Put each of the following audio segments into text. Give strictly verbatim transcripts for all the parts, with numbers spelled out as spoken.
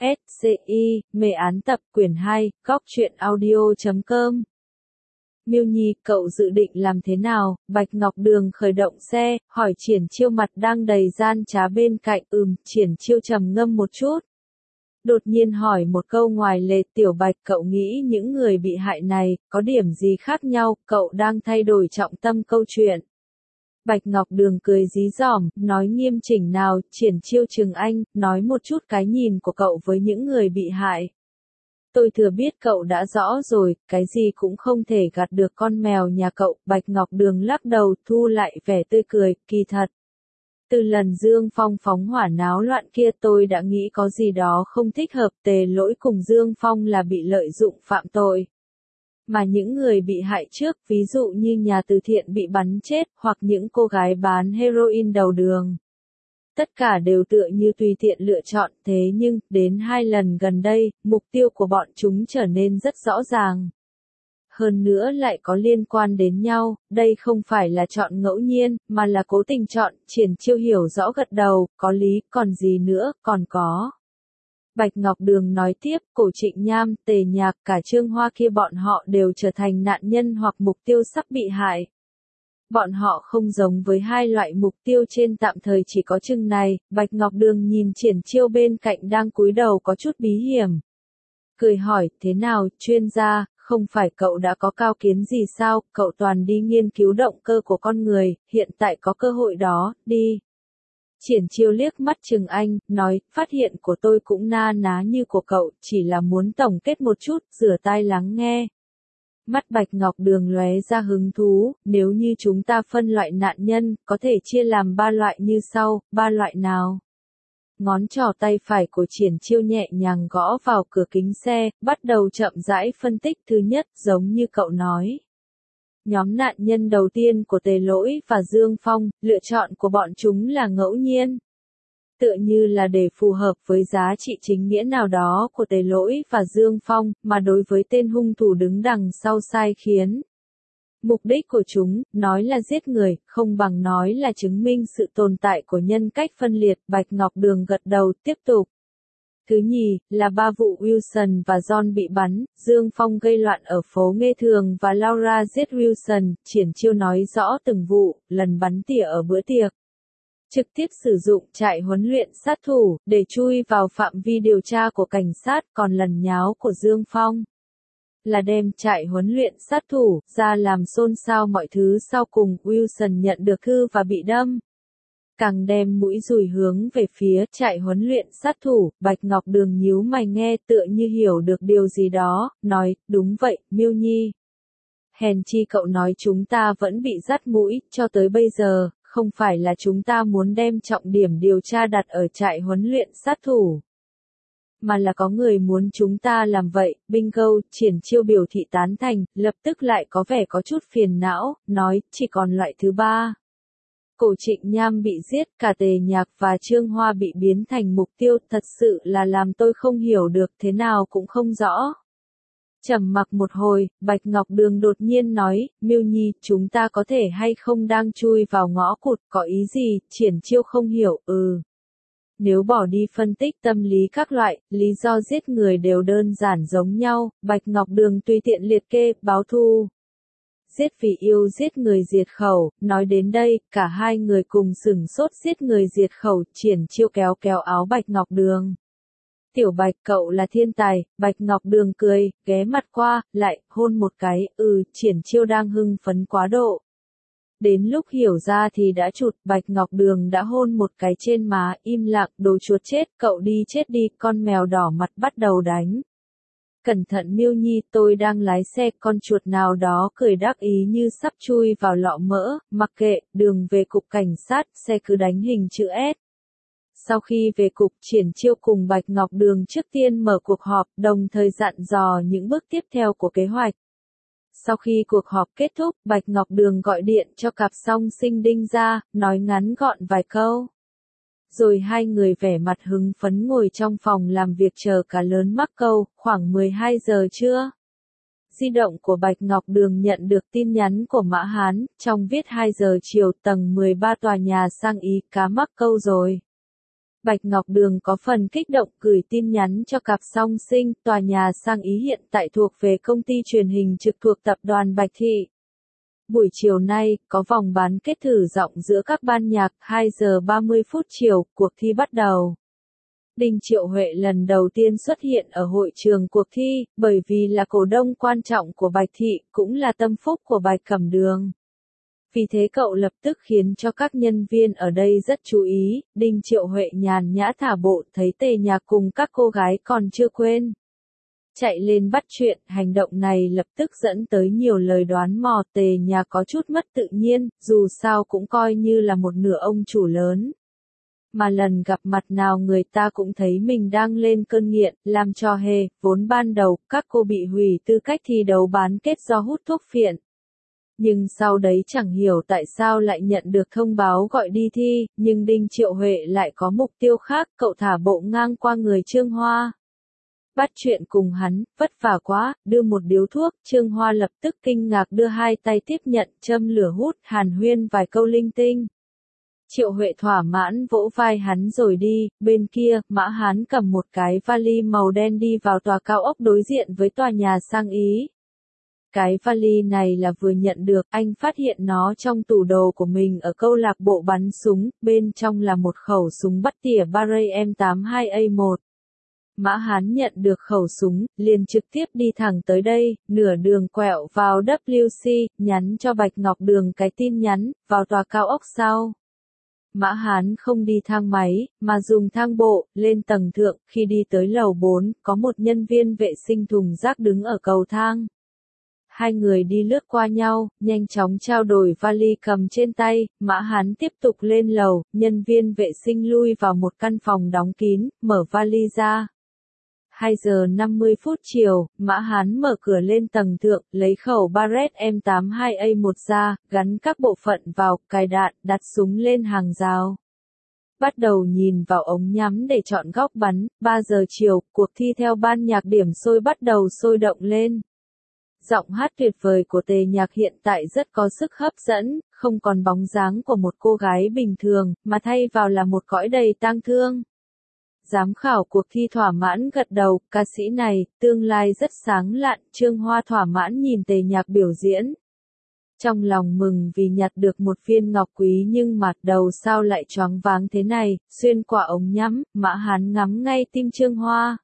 S C I, mê án tập quyển hai, góc truyện audio chấm com. Miêu Nhi, cậu dự định làm thế nào? Bạch Ngọc Đường khởi động xe, hỏi Triển Chiêu mặt đang đầy gian trá bên cạnh. Ừm, Triển Chiêu trầm ngâm một chút. Đột nhiên hỏi một câu ngoài lề. Tiểu Bạch, cậu nghĩ những người bị hại này, có điểm gì khác nhau? Cậu đang thay đổi trọng tâm câu chuyện. Bạch Ngọc Đường cười dí dỏm, nói nghiêm chỉnh nào. Triển Chiêu chừng anh, nói một chút cái nhìn của cậu với những người bị hại. Tôi thừa biết cậu đã rõ rồi, cái gì cũng không thể gạt được con mèo nhà cậu. Bạch Ngọc Đường lắc đầu, thu lại vẻ tươi cười, kỳ thật. Từ lần Dương Phong phóng hỏa náo loạn kia tôi đã nghĩ có gì đó không thích hợp. Tề Lỗi cùng Dương Phong là bị lợi dụng phạm tội. Mà những người bị hại trước, ví dụ như nhà từ thiện bị bắn chết, hoặc những cô gái bán heroin đầu đường. Tất cả đều tựa như tùy tiện lựa chọn, thế nhưng, đến hai lần gần đây, mục tiêu của bọn chúng trở nên rất rõ ràng. Hơn nữa lại có liên quan đến nhau, đây không phải là chọn ngẫu nhiên, mà là cố tình chọn. Triển Chiêu hiểu rõ gật đầu, có lý, còn gì nữa, còn có. Bạch Ngọc Đường nói tiếp, Cổ Trịnh Nham, Tề Nhạc, cả Trương Hoa kia bọn họ đều trở thành nạn nhân hoặc mục tiêu sắp bị hại. Bọn họ không giống với hai loại mục tiêu trên, tạm thời chỉ có chừng này. Bạch Ngọc Đường nhìn Triển Chiêu bên cạnh đang cúi đầu có chút bí hiểm. Cười hỏi, thế nào, chuyên gia, không phải cậu đã có cao kiến gì sao, cậu toàn đi nghiên cứu động cơ của con người, hiện tại có cơ hội đó, đi. Triển Chiêu liếc mắt chừng anh, nói, phát hiện của tôi cũng na ná như của cậu, chỉ là muốn tổng kết một chút, rửa tai lắng nghe. Mắt Bạch Ngọc Đường lóe ra hứng thú, nếu như chúng ta phân loại nạn nhân, có thể chia làm ba loại như sau. Ba loại nào? Ngón trỏ tay phải của Triển Chiêu nhẹ nhàng gõ vào cửa kính xe, bắt đầu chậm rãi phân tích. Thứ nhất, giống như cậu nói. Nhóm nạn nhân đầu tiên của Tề Lỗi và Dương Phong, lựa chọn của bọn chúng là ngẫu nhiên. Tựa như là để phù hợp với giá trị chính nghĩa nào đó của Tề Lỗi và Dương Phong, mà đối với tên hung thủ đứng đằng sau sai khiến. Mục đích của chúng, nói là giết người, không bằng nói là chứng minh sự tồn tại của nhân cách phân liệt. Bạch Ngọc Đường gật đầu, tiếp tục. Thứ nhì, là ba vụ Wilson và John bị bắn, Dương Phong gây loạn ở phố Nghê Thường và Laura giết Wilson. Triển Chiêu nói rõ từng vụ, lần bắn tỉa ở bữa tiệc. Trực tiếp sử dụng trại huấn luyện sát thủ, để chui vào phạm vi điều tra của cảnh sát, còn lần nháo của Dương Phong là đem trại huấn luyện sát thủ ra làm xôn xao mọi thứ. Sau cùng, Wilson nhận được thư và bị đâm. Càng đem mũi dùi hướng về phía trại huấn luyện sát thủ. Bạch Ngọc Đường nhíu mày nghe, tựa như hiểu được điều gì đó, nói, đúng vậy, Miêu Nhi. Hèn chi cậu nói chúng ta vẫn bị dắt mũi, cho tới bây giờ. Không phải là chúng ta muốn đem trọng điểm điều tra đặt ở trại huấn luyện sát thủ, mà là có người muốn chúng ta làm vậy. Bingo. Triển Chiêu biểu thị tán thành, lập tức lại có vẻ có chút phiền não, nói, chỉ còn loại thứ ba. Cổ Trịnh Nham bị giết, cả Tề Nhạc và Trương Hoa bị biến thành mục tiêu, thật sự là làm tôi không hiểu được, thế nào cũng không rõ. Trầm mặc một hồi, Bạch Ngọc Đường đột nhiên nói, Miêu Nhi, chúng ta có thể hay không đang chui vào ngõ cụt, có ý gì? Triển Chiêu không hiểu, ừ. Nếu bỏ đi phân tích tâm lý các loại, lý do giết người đều đơn giản giống nhau. Bạch Ngọc Đường tùy tiện liệt kê, báo thù. Giết vì yêu, giết người diệt khẩu. Nói đến đây, cả hai người cùng sửng sốt. Giết người diệt khẩu. Triển Chiêu kéo kéo áo Bạch Ngọc Đường. Tiểu Bạch, cậu là thiên tài. Bạch Ngọc Đường cười, ghé mặt qua, lại, hôn một cái. Ừ, Triển Chiêu đang hưng phấn quá độ. Đến lúc hiểu ra thì đã chụt. Bạch Ngọc Đường đã hôn một cái trên má, im lặng, đồ chuột chết, cậu đi chết đi. Con mèo đỏ mặt bắt đầu đánh. Cẩn thận Miêu Nhi, tôi đang lái xe. Con chuột nào đó cười đắc ý như sắp chui vào lọ mỡ. Mặc kệ, đường về cục cảnh sát, xe cứ đánh hình chữ S. Sau khi về cục, Triển Chiêu cùng Bạch Ngọc Đường trước tiên mở cuộc họp, đồng thời dặn dò những bước tiếp theo của kế hoạch. Sau khi cuộc họp kết thúc, Bạch Ngọc Đường gọi điện cho cặp song sinh Đinh ra, nói ngắn gọn vài câu. Rồi hai người vẻ mặt hứng phấn ngồi trong phòng làm việc chờ cả lớn mắc câu. Khoảng mười hai giờ trưa. Di động của Bạch Ngọc Đường nhận được tin nhắn của Mã Hán, trong viết hai giờ chiều, tầng mười ba tòa nhà sang Ý, cá mắc câu rồi. Bạch Ngọc Đường có phần kích động gửi tin nhắn cho cặp song sinh, tòa nhà sang ý hiện tại thuộc về công ty truyền hình trực thuộc tập đoàn Bạch Thị. Buổi chiều nay, có vòng bán kết thử giọng giữa các ban nhạc, hai giờ ba mươi phút chiều, cuộc thi bắt đầu. Đinh Triệu Huệ lần đầu tiên xuất hiện ở hội trường cuộc thi, bởi vì là cổ đông quan trọng của Bạch Thị, cũng là tâm phúc của Bạch Cẩm Đường. Vì thế cậu lập tức khiến cho các nhân viên ở đây rất chú ý, Đinh Triệu Huệ nhàn nhã thả bộ thấy Tề Nhạc cùng các cô gái còn chưa quên. Chạy lên bắt chuyện, hành động này lập tức dẫn tới nhiều lời đoán mò. Tề Nhạc có chút mất tự nhiên, dù sao cũng coi như là một nửa ông chủ lớn. Mà lần gặp mặt nào người ta cũng thấy mình đang lên cơn nghiện, làm trò hề, vốn ban đầu, các cô bị hủy tư cách thi đấu bán kết do hút thuốc phiện. Nhưng sau đấy chẳng hiểu tại sao lại nhận được thông báo gọi đi thi, nhưng Đinh Triệu Huệ lại có mục tiêu khác, cậu thả bộ ngang qua người Trương Hoa. Bắt chuyện cùng hắn, vất vả quá, đưa một điếu thuốc, Trương Hoa lập tức kinh ngạc đưa hai tay tiếp nhận, châm lửa hút, hàn huyên vài câu linh tinh. Triệu Huệ thỏa mãn vỗ vai hắn rồi đi, bên kia, Mã Hán cầm một cái vali màu đen đi vào tòa cao ốc đối diện với tòa nhà sang ý. Cái vali này là vừa nhận được, anh phát hiện nó trong tủ đồ của mình ở câu lạc bộ bắn súng, bên trong là một khẩu súng bắt tỉa Barrett M tám mươi hai A một. Mã Hán nhận được khẩu súng, liền trực tiếp đi thẳng tới đây, nửa đường quẹo vào W C, nhắn cho Bạch Ngọc Đường cái tin nhắn, vào tòa cao ốc sau. Mã Hán không đi thang máy, mà dùng thang bộ, lên tầng thượng, khi đi tới lầu bốn, có một nhân viên vệ sinh thùng rác đứng ở cầu thang. Hai người đi lướt qua nhau, nhanh chóng trao đổi vali cầm trên tay, Mã Hán tiếp tục lên lầu, nhân viên vệ sinh lui vào một căn phòng đóng kín, mở vali ra. hai giờ năm mươi phút chiều, Mã Hán mở cửa lên tầng thượng, lấy khẩu Barrett M tám mươi hai A một ra, gắn các bộ phận vào, cài đạn, đặt súng lên hàng rào. Bắt đầu nhìn vào ống nhắm để chọn góc bắn, ba giờ chiều, cuộc thi theo ban nhạc điểm sôi bắt đầu sôi động lên. Giọng hát tuyệt vời của Tề Nhạc hiện tại rất có sức hấp dẫn, không còn bóng dáng của một cô gái bình thường, mà thay vào là một cõi đầy tang thương. Giám khảo cuộc thi thỏa mãn gật đầu, ca sĩ này, tương lai rất sáng lạn, Trương Hoa thỏa mãn nhìn Tề Nhạc biểu diễn. Trong lòng mừng vì nhặt được một viên ngọc quý nhưng mặt đầu sao lại choáng váng thế này, xuyên qua ống nhắm, Mã Hán ngắm ngay tim Trương Hoa.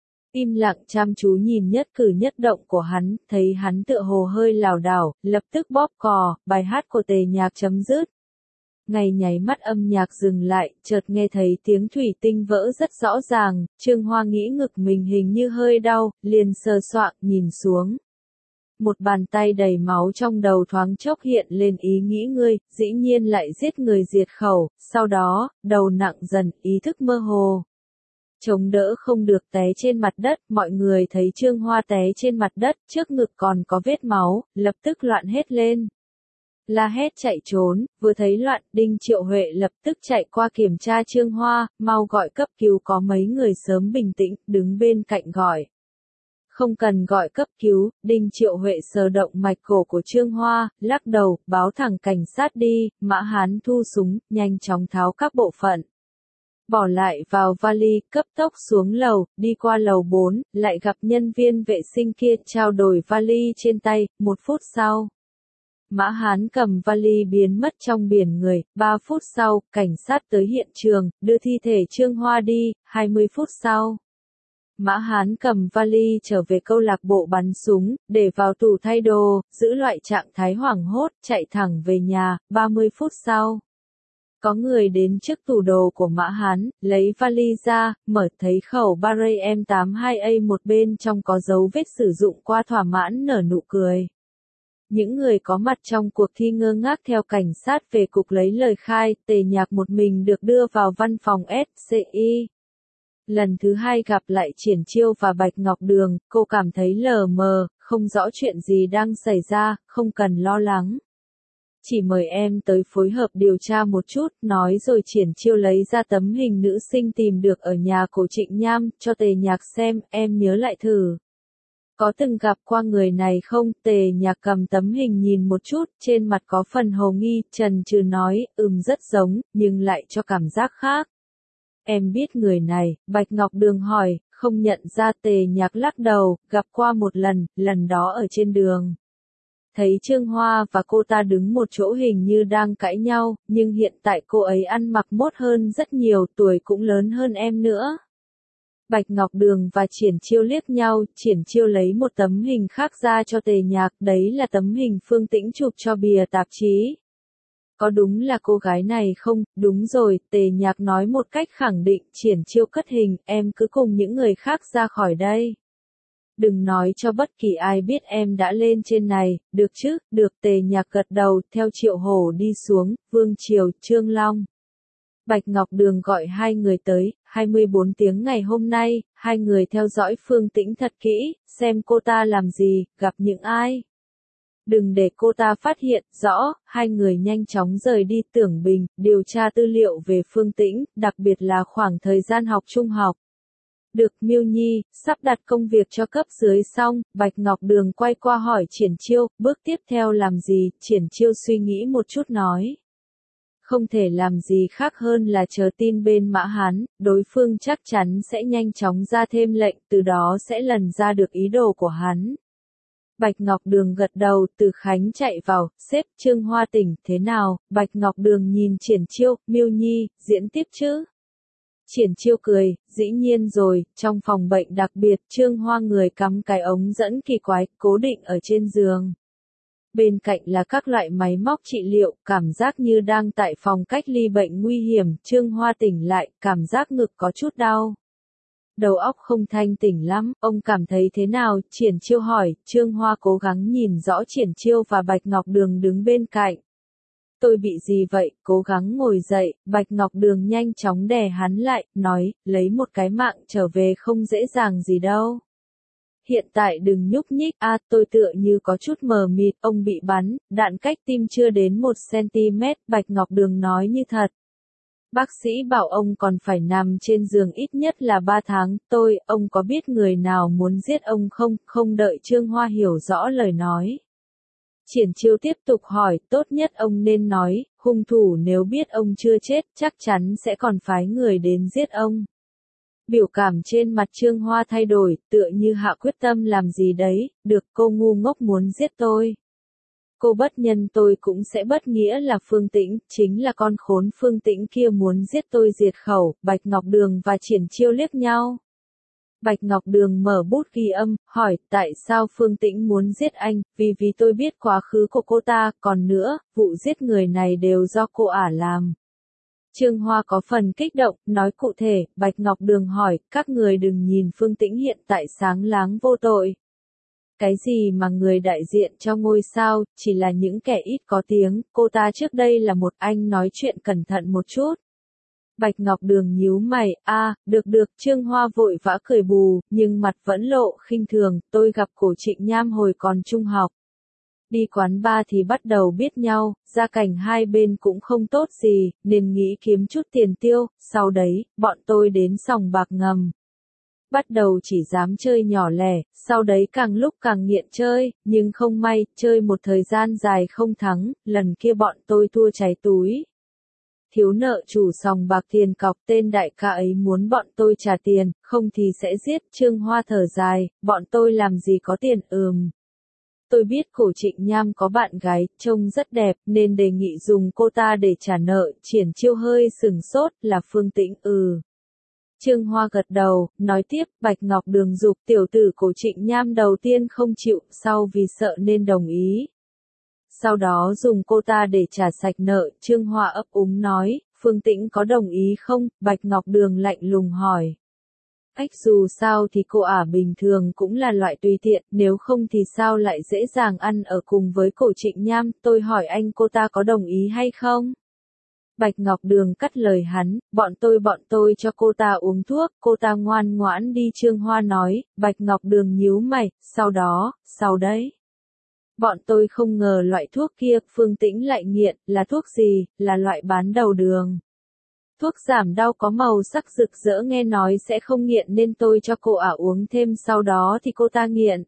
Im lặng chăm chú nhìn nhất cử nhất động của hắn, thấy hắn tựa hồ hơi lảo đảo, lập tức bóp cò, bài hát của Tề Nhạc chấm dứt. Ngay nháy mắt âm nhạc dừng lại, chợt nghe thấy tiếng thủy tinh vỡ rất rõ ràng, Trương Hoa nghĩ ngực mình hình như hơi đau, liền sờ soạng nhìn xuống. Một bàn tay đầy máu trong đầu thoáng chốc hiện lên ý nghĩ ngươi, dĩ nhiên lại giết người diệt khẩu, sau đó, đầu nặng dần, ý thức mơ hồ. Chống đỡ không được té trên mặt đất, mọi người thấy Trương Hoa té trên mặt đất, trước ngực còn có vết máu, lập tức loạn hết lên. La hét chạy trốn, vừa thấy loạn, Đinh Triệu Huệ lập tức chạy qua kiểm tra Trương Hoa, mau gọi cấp cứu có mấy người sớm bình tĩnh, đứng bên cạnh gọi. Không cần gọi cấp cứu, Đinh Triệu Huệ sờ động mạch cổ của Trương Hoa, lắc đầu, báo thẳng cảnh sát đi, Mã Hán thu súng, nhanh chóng tháo các bộ phận. Bỏ lại vào vali, cấp tốc xuống lầu, đi qua lầu bốn, lại gặp nhân viên vệ sinh kia, trao đổi vali trên tay, một phút sau. Mã Hán cầm vali biến mất trong biển người, ba phút sau, cảnh sát tới hiện trường, đưa thi thể Trương Hoa đi, hai mươi phút sau. Mã Hán cầm vali trở về câu lạc bộ bắn súng, để vào tủ thay đồ, giữ loại trạng thái hoảng hốt, chạy thẳng về nhà, ba mươi phút sau. Có người đến trước tủ đồ của Mã Hán, lấy vali ra, mở thấy khẩu Barrett M tám mươi hai A một bên trong có dấu vết sử dụng qua thỏa mãn nở nụ cười. Những người có mặt trong cuộc thi ngơ ngác theo cảnh sát về cục lấy lời khai, Tề Nhạc một mình được đưa vào văn phòng S C I. Lần thứ hai gặp lại Triển Chiêu và Bạch Ngọc Đường, cô cảm thấy lờ mờ, không rõ chuyện gì đang xảy ra, không cần lo lắng. Chỉ mời em tới phối hợp điều tra một chút, nói rồi Triển Chiêu lấy ra tấm hình nữ sinh tìm được ở nhà cổ Trịnh Nham, cho Tề Nhạc xem, em nhớ lại thử. Có từng gặp qua người này không? Tề Nhạc cầm tấm hình nhìn một chút, trên mặt có phần hồ nghi, chần chừ nói, ừm rất giống, nhưng lại cho cảm giác khác. Em biết người này, Bạch Ngọc Đường hỏi, không nhận ra. Tề Nhạc lắc đầu, gặp qua một lần, lần đó ở trên đường. Thấy Trương Hoa và cô ta đứng một chỗ hình như đang cãi nhau, nhưng hiện tại cô ấy ăn mặc mốt hơn rất nhiều, tuổi cũng lớn hơn em nữa. Bạch Ngọc Đường và Triển Chiêu liếc nhau, Triển Chiêu lấy một tấm hình khác ra cho Tề Nhạc, đấy là tấm hình Phương Tĩnh chụp cho bìa tạp chí. Có đúng là cô gái này không? Đúng rồi, Tề Nhạc nói một cách khẳng định. Triển Chiêu cất hình, em cứ cùng những người khác ra khỏi đây. Đừng nói cho bất kỳ ai biết em đã lên trên này, được chứ? Được. Tề Nhạc gật đầu, theo Triệu Hổ đi xuống, Vương Triều, Trương Long. Bạch Ngọc Đường gọi hai người tới, hai mươi bốn tiếng ngày hôm nay, hai người theo dõi Phương Tĩnh thật kỹ, xem cô ta làm gì, gặp những ai. Đừng để cô ta phát hiện, rõ, hai người nhanh chóng rời đi Tưởng Bình, điều tra tư liệu về Phương Tĩnh, đặc biệt là khoảng thời gian học trung học. Được. Miêu Nhi, sắp đặt công việc cho cấp dưới xong, Bạch Ngọc Đường quay qua hỏi Triển Chiêu, bước tiếp theo làm gì? Triển Chiêu suy nghĩ một chút nói. Không thể làm gì khác hơn là chờ tin bên Mã Hán, đối phương chắc chắn sẽ nhanh chóng ra thêm lệnh, từ đó sẽ lần ra được ý đồ của hắn. Bạch Ngọc Đường gật đầu, Từ Khánh chạy vào, xếp Trương Hoa tỉnh, thế nào? Bạch Ngọc Đường nhìn Triển Chiêu, Miêu Nhi, diễn tiếp chứ? Triển Chiêu cười, dĩ nhiên rồi, trong phòng bệnh đặc biệt, Trương Hoa người cắm cái ống dẫn kỳ quái, cố định ở trên giường. Bên cạnh là các loại máy móc trị liệu, cảm giác như đang tại phòng cách ly bệnh nguy hiểm. Trương Hoa tỉnh lại, cảm giác ngực có chút đau. Đầu óc không thanh tỉnh lắm, ông cảm thấy thế nào? Triển Chiêu hỏi. Trương Hoa cố gắng nhìn rõ Triển Chiêu và Bạch Ngọc Đường đứng bên cạnh. Tôi bị gì vậy? Cố gắng ngồi dậy. Bạch Ngọc Đường nhanh chóng đè hắn lại, nói, lấy một cái mạng trở về không dễ dàng gì đâu. Hiện tại đừng nhúc nhích. A, à, tôi tựa như có chút mờ mịt. Ông bị bắn, đạn cách tim chưa đến một xăng-ti-mét. Bạch Ngọc Đường nói như thật. Bác sĩ bảo ông còn phải nằm trên giường ít nhất là ba tháng. Tôi, ông có biết người nào muốn giết ông không? Không đợi Trương Hoa hiểu rõ lời nói. Triển Chiêu tiếp tục hỏi, tốt nhất ông nên nói, hung thủ nếu biết ông chưa chết, chắc chắn sẽ còn phái người đến giết ông. Biểu cảm trên mặt Trương Hoa thay đổi, tựa như hạ quyết tâm làm gì đấy. Được. Cô ngu ngốc muốn giết tôi. Cô bất nhân tôi cũng sẽ bất nghĩa là Phương Tĩnh, chính là con khốn Phương Tĩnh kia muốn giết tôi diệt khẩu. Bạch Ngọc Đường và Triển Chiêu liếc nhau. Bạch Ngọc Đường mở bút ghi âm, hỏi, tại sao Phương Tĩnh muốn giết anh? Vì vì tôi biết quá khứ của cô ta, còn nữa, vụ giết người này đều do cô ả làm. Trương Hoa có phần kích động, nói cụ thể. Bạch Ngọc Đường hỏi, các người đừng nhìn Phương Tĩnh hiện tại sáng láng vô tội. Cái gì mà người đại diện cho ngôi sao, chỉ là những kẻ ít có tiếng, cô ta trước đây là một anh nói chuyện cẩn thận một chút. Bạch Ngọc Đường nhíu mày, a, à, được được. Trương Hoa vội vã cười bù, nhưng mặt vẫn lộ khinh thường. Tôi gặp Cổ Trịnh Nham hồi còn trung học. Đi quán bar thì bắt đầu biết nhau, gia cảnh hai bên cũng không tốt gì, nên nghĩ kiếm chút tiền tiêu, sau đấy, bọn tôi đến sòng bạc ngầm. Bắt đầu chỉ dám chơi nhỏ lẻ, sau đấy càng lúc càng nghiện chơi, nhưng không may, chơi một thời gian dài không thắng, lần kia bọn tôi thua cháy túi. Thiếu nợ chủ sòng bạc tiền cọc, tên đại ca ấy muốn bọn tôi trả tiền, không thì sẽ giết. Trương Hoa thở dài, bọn tôi làm gì có tiền. Ừm. Tôi biết Cổ Trịnh Nham có bạn gái, trông rất đẹp, nên đề nghị dùng cô ta để trả nợ. Triển Chiêu hơi sừng sốt, là Phương Tĩnh. Ừ. Trương Hoa gật đầu, nói tiếp. Bạch Ngọc Đường giục, tiểu tử Cổ Trịnh Nham đầu tiên không chịu, sau vì sợ nên đồng ý. Sau đó dùng cô ta để trả sạch nợ. Trương Hoa ấp úng nói, Phương Tĩnh có đồng ý không? Bạch Ngọc Đường lạnh lùng hỏi. Ách, dù sao thì cô ả bình thường cũng là loại tùy tiện, nếu không thì sao lại dễ dàng ăn ở cùng với Cổ Trịnh Nham? Tôi hỏi anh cô ta có đồng ý hay không? Bạch Ngọc Đường cắt lời hắn, bọn tôi bọn tôi cho cô ta uống thuốc, cô ta ngoan ngoãn đi. Trương Hoa nói. Bạch Ngọc Đường nhíu mày, sau đó, sau đấy. Bọn tôi không ngờ loại thuốc kia, Phương Tĩnh lại nghiện, là thuốc gì? Là loại bán đầu đường. Thuốc giảm đau có màu sắc rực rỡ, nghe nói sẽ không nghiện nên tôi cho cô ả uống thêm, sau đó thì cô ta nghiện.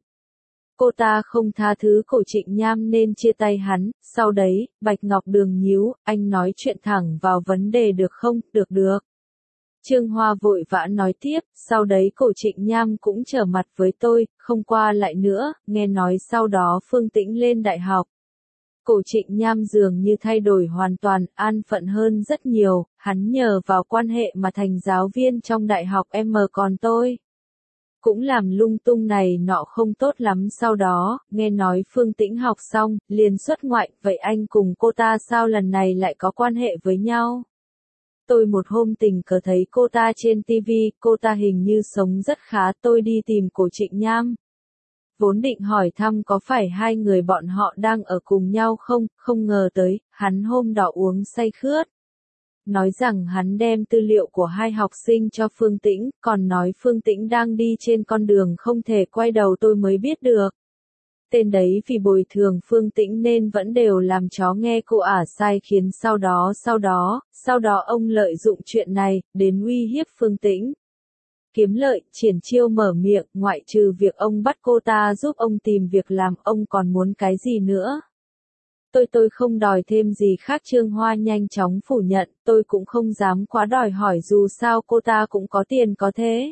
Cô ta không tha thứ Cổ Trịnh Nham nên chia tay hắn, sau đấy, Bạch Ngọc Đường nhíu, anh nói chuyện thẳng vào vấn đề được không? Được được. Trương Hoa vội vã nói tiếp, sau đấy Cổ Trịnh Nham cũng trở mặt với tôi, không qua lại nữa, nghe nói sau đó Phương Tĩnh lên đại học. Cổ Trịnh Nham dường như thay đổi hoàn toàn, an phận hơn rất nhiều, hắn nhờ vào quan hệ mà thành giáo viên trong đại học M còn tôi cũng làm lung tung này nọ không tốt lắm. Sau đó, nghe nói Phương Tĩnh học xong, liền xuất ngoại, vậy anh cùng cô ta sao lần này lại có quan hệ với nhau? Tôi một hôm tình cờ thấy cô ta trên ti vi, cô ta hình như sống rất khá, tôi đi tìm Cổ Trịnh Nham. Vốn định hỏi thăm có phải hai người bọn họ đang ở cùng nhau không, không ngờ tới, hắn hôm đó uống say khướt. Nói rằng hắn đem tư liệu của hai học sinh cho Phương Tĩnh, còn nói Phương Tĩnh đang đi trên con đường không thể quay đầu, tôi mới biết được. Tên đấy vì bồi thường Phương Tĩnh nên vẫn đều làm chó nghe cô ả sai khiến sau đó sau đó, sau đó ông lợi dụng chuyện này, đến uy hiếp Phương Tĩnh. Kiếm lợi, Triển Chiêu mở miệng, ngoại trừ việc ông bắt cô ta giúp ông tìm việc làm, ông còn muốn cái gì nữa? Tôi tôi không đòi thêm gì khác. Trương Hoa nhanh chóng phủ nhận, tôi cũng không dám quá đòi hỏi, dù sao cô ta cũng có tiền có thế.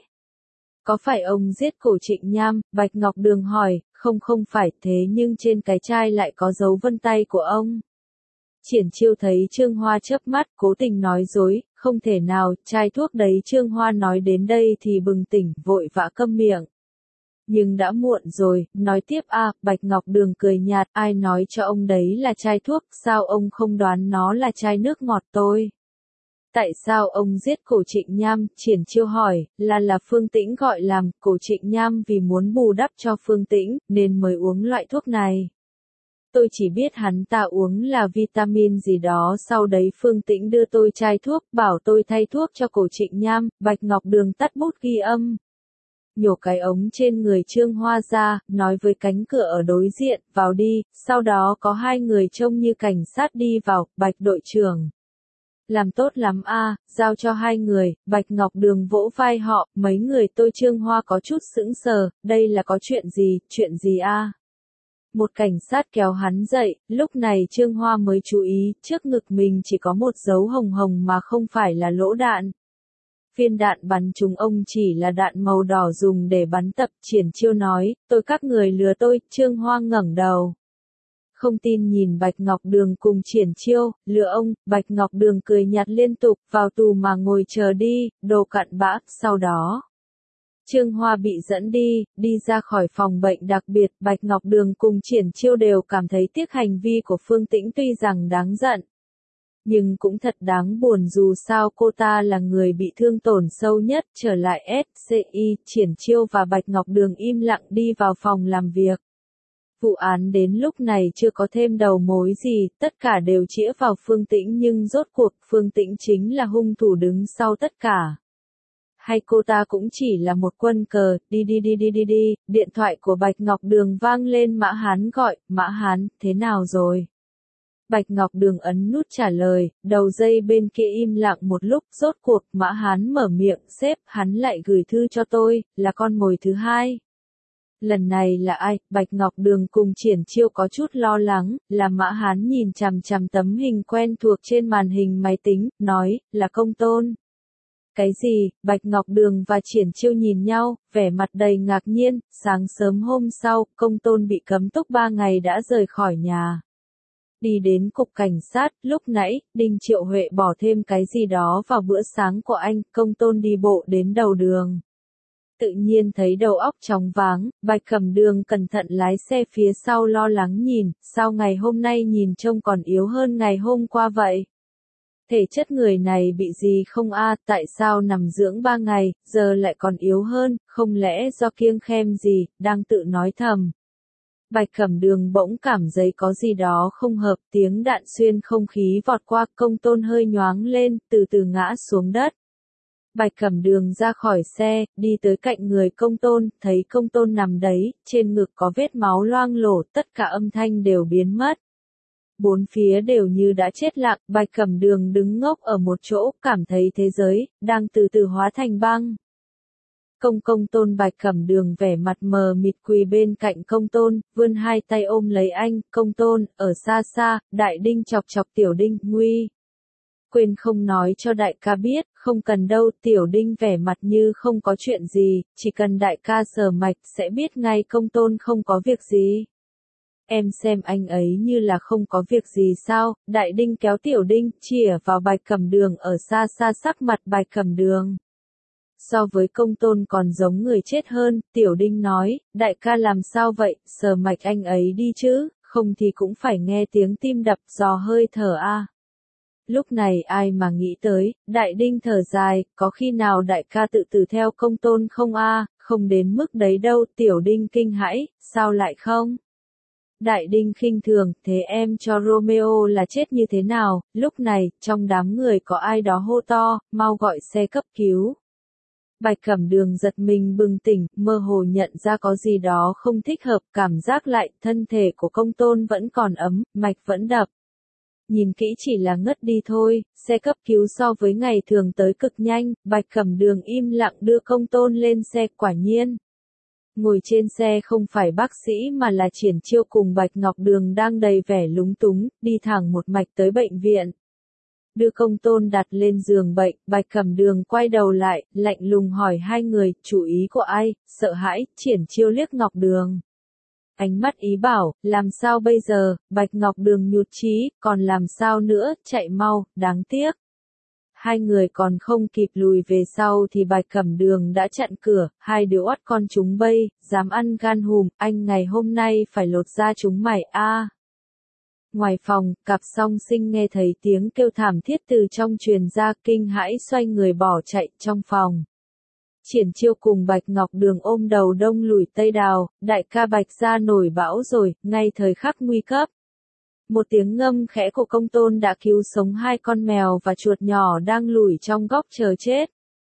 Có phải ông giết Cổ Trịnh Nham? Bạch Ngọc Đường hỏi, không không phải, thế nhưng trên cái chai lại có dấu vân tay của ông. Triển Chiêu thấy Trương Hoa chớp mắt, cố tình nói dối, không thể nào, chai thuốc đấy. Trương Hoa nói đến đây thì bừng tỉnh, vội vã câm miệng. Nhưng đã muộn rồi, nói tiếp a. À, Bạch Ngọc Đường cười nhạt, ai nói cho ông đấy là chai thuốc, sao ông không đoán nó là chai nước ngọt tôi? Tại sao ông giết Cổ Trịnh Nham? Triển Chiêu hỏi, là là Phương Tĩnh gọi làm, Cổ Trịnh Nham vì muốn bù đắp cho Phương Tĩnh, nên mới uống loại thuốc này. Tôi chỉ biết hắn ta uống là vitamin gì đó, sau đấy Phương Tĩnh đưa tôi chai thuốc, bảo tôi thay thuốc cho Cổ Trịnh Nham. Bạch Ngọc Đường tắt bút ghi âm. Nhổ cái ống trên người Trương Hoa ra, nói với cánh cửa ở đối diện, vào đi. Sau đó có hai người trông như cảnh sát đi vào, Bạch đội trưởng. Làm tốt lắm a, giao cho hai người. Bạch Ngọc Đường vỗ vai họ, mấy người tôi. Trương Hoa có chút sững sờ, đây là có chuyện gì, chuyện gì a? Một cảnh sát kéo hắn dậy, lúc này Trương Hoa mới chú ý, trước ngực mình chỉ có một dấu hồng hồng mà không phải là lỗ đạn. Viên đạn bắn trúng ông chỉ là đạn màu đỏ dùng để bắn tập. Triển Chiêu nói, tôi các người lừa tôi. Trương Hoa ngẩng đầu, không tin nhìn Bạch Ngọc Đường cùng Triển Chiêu, lừa ông. Bạch Ngọc Đường cười nhạt liên tục, vào tù mà ngồi chờ đi, đồ cặn bã. Sau đó, Trương Hoa bị dẫn đi, đi ra khỏi phòng bệnh đặc biệt. Bạch Ngọc Đường cùng Triển Chiêu đều cảm thấy tiếc hành vi của Phương Tĩnh, tuy rằng đáng giận, nhưng cũng thật đáng buồn, dù sao cô ta là người bị thương tổn sâu nhất. Trở lại ét xê i, Triển Chiêu và Bạch Ngọc Đường im lặng đi vào phòng làm việc. Vụ án đến lúc này chưa có thêm đầu mối gì, tất cả đều chĩa vào Phương Tĩnh, nhưng rốt cuộc Phương Tĩnh chính là hung thủ đứng sau tất cả. Hay cô ta cũng chỉ là một quân cờ? Đi đi đi đi đi đi, điện thoại của Bạch Ngọc Đường vang lên. Mã Hán gọi. Mã Hán, thế nào rồi? Bạch Ngọc Đường ấn nút trả lời, đầu dây bên kia im lặng một lúc, rốt cuộc Mã Hán mở miệng, sếp, hắn lại gửi thư cho tôi, là con mồi thứ hai. Lần này là ai? Bạch Ngọc Đường cùng Triển Chiêu có chút lo lắng, là Mã Hán nhìn chằm chằm tấm hình quen thuộc trên màn hình máy tính, nói, là Công Tôn. Cái gì? Bạch Ngọc Đường và Triển Chiêu nhìn nhau, vẻ mặt đầy ngạc nhiên. Sáng sớm hôm sau, Công Tôn bị cấm túc ba ngày đã rời khỏi nhà. Đi đến cục cảnh sát, lúc nãy, Đinh Triệu Huệ bỏ thêm cái gì đó vào bữa sáng của anh. Công Tôn đi bộ đến đầu đường, tự nhiên thấy đầu óc chóng váng. Bạch Cẩm Đường cẩn thận lái xe phía sau, lo lắng nhìn, sao ngày hôm nay nhìn trông còn yếu hơn ngày hôm qua vậy? Thể chất người này bị gì không a? Tại sao nằm dưỡng ba ngày, giờ lại còn yếu hơn, không lẽ do kiêng khem gì? Đang tự nói thầm, Bạch Cẩm Đường bỗng cảm thấy có gì đó không hợp, tiếng đạn xuyên không khí vọt qua. Công Tôn hơi nhoáng lên, từ từ ngã xuống đất. Bạch Cẩm Đường ra khỏi xe, đi tới cạnh người Công Tôn, thấy Công Tôn nằm đấy, trên ngực có vết máu loang lổ, tất cả âm thanh đều biến mất. Bốn phía đều như đã chết lặng. Bạch Cẩm Đường đứng ngốc ở một chỗ, cảm thấy thế giới đang từ từ hóa thành băng. Công Công Tôn. Bạch Cẩm Đường vẻ mặt mờ mịt quỳ bên cạnh Công Tôn, vươn hai tay ôm lấy anh. Công Tôn, ở xa xa, Đại Đinh chọc chọc Tiểu Đinh, nguy. Quên không nói cho đại ca biết, không cần đâu, Tiểu Đinh vẻ mặt như không có chuyện gì, chỉ cần đại ca sờ mạch sẽ biết ngay Công Tôn không có việc gì. Em xem anh ấy như là không có việc gì sao, Đại Đinh kéo Tiểu Đinh, chìa vào Bạch Cẩm Đường ở xa xa sắc mặt Bạch Cẩm Đường. So với Công Tôn còn giống người chết hơn, Tiểu Đinh nói, đại ca làm sao vậy, sờ mạch anh ấy đi chứ, không thì cũng phải nghe tiếng tim đập, dò hơi thở a. Lúc này ai mà nghĩ tới, Đại Đinh thở dài, có khi nào đại ca tự tử theo Công Tôn không a, không đến mức đấy đâu, Tiểu Đinh kinh hãi, sao lại không? Đại Đinh khinh thường, thế em cho Romeo là chết như thế nào, lúc này, trong đám người có ai đó hô to, mau gọi xe cấp cứu. Bạch Cẩm Đường giật mình bừng tỉnh, mơ hồ nhận ra có gì đó không thích hợp, cảm giác lại, thân thể của Công Tôn vẫn còn ấm, mạch vẫn đập. Nhìn kỹ chỉ là ngất đi thôi, xe cấp cứu so với ngày thường tới cực nhanh, Bạch Cẩm Đường im lặng đưa Công Tôn lên xe, quả nhiên. Ngồi trên xe không phải bác sĩ mà là Triển Chiêu cùng Bạch Ngọc Đường đang đầy vẻ lúng túng, đi thẳng một mạch tới bệnh viện. Đưa Công Tôn đặt lên giường bệnh, Bạch Cẩm Đường quay đầu lại, lạnh lùng hỏi hai người, chủ ý của ai, sợ hãi, Triển Chiêu liếc Ngọc Đường. Ánh mắt ý bảo, làm sao bây giờ, Bạch Ngọc Đường nhụt chí, còn làm sao nữa, chạy mau, đáng tiếc. Hai người còn không kịp lùi về sau thì Bạch Cẩm Đường đã chặn cửa, hai đứa oắt con chúng bây, dám ăn gan hùm, anh ngày hôm nay phải lột da chúng mày a. À. Ngoài phòng, cặp song sinh nghe thấy tiếng kêu thảm thiết từ trong truyền ra, kinh hãi xoay người bỏ chạy trong phòng. Triển Chiêu cùng Bạch Ngọc Đường ôm đầu đông lùi tây đào, đại ca Bạch ra nổi bão rồi, ngay thời khắc nguy cấp. Một tiếng ngâm khẽ của Công Tôn đã cứu sống hai con mèo và chuột nhỏ đang lủi trong góc chờ chết.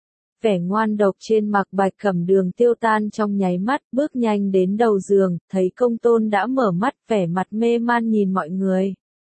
Vẻ ngoan độc trên mặt Bạch Cẩm Đường tiêu tan trong nháy mắt, bước nhanh đến đầu giường, thấy Công Tôn đã mở mắt, vẻ mặt mê man nhìn mọi người.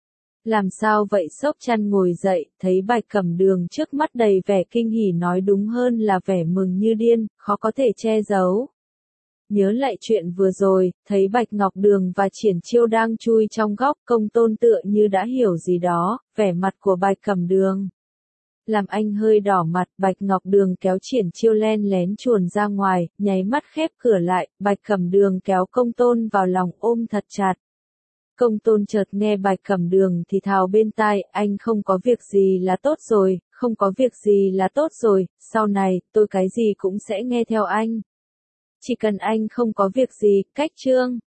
Làm sao vậy, xốc chăn ngồi dậy, thấy Bạch Cẩm Đường trước mắt đầy vẻ kinh hỉ, nói đúng hơn là vẻ mừng như điên, khó có thể che giấu. Nhớ lại chuyện vừa rồi, thấy Bạch Ngọc Đường và Triển Chiêu đang chui trong góc, Công Tôn tựa như đã hiểu gì đó, vẻ mặt của Bạch Cẩm Đường làm anh hơi đỏ mặt, Bạch Ngọc Đường kéo Triển Chiêu len lén chuồn ra ngoài, nháy mắt khép cửa lại, Bạch Cẩm Đường kéo Công Tôn vào lòng ôm thật chặt. Công Tôn chợt nghe Bạch Cẩm Đường thì thào bên tai, anh không có việc gì là tốt rồi, không có việc gì là tốt rồi, sau này, tôi cái gì cũng sẽ nghe theo anh. Chỉ cần anh không có việc gì, cách chương.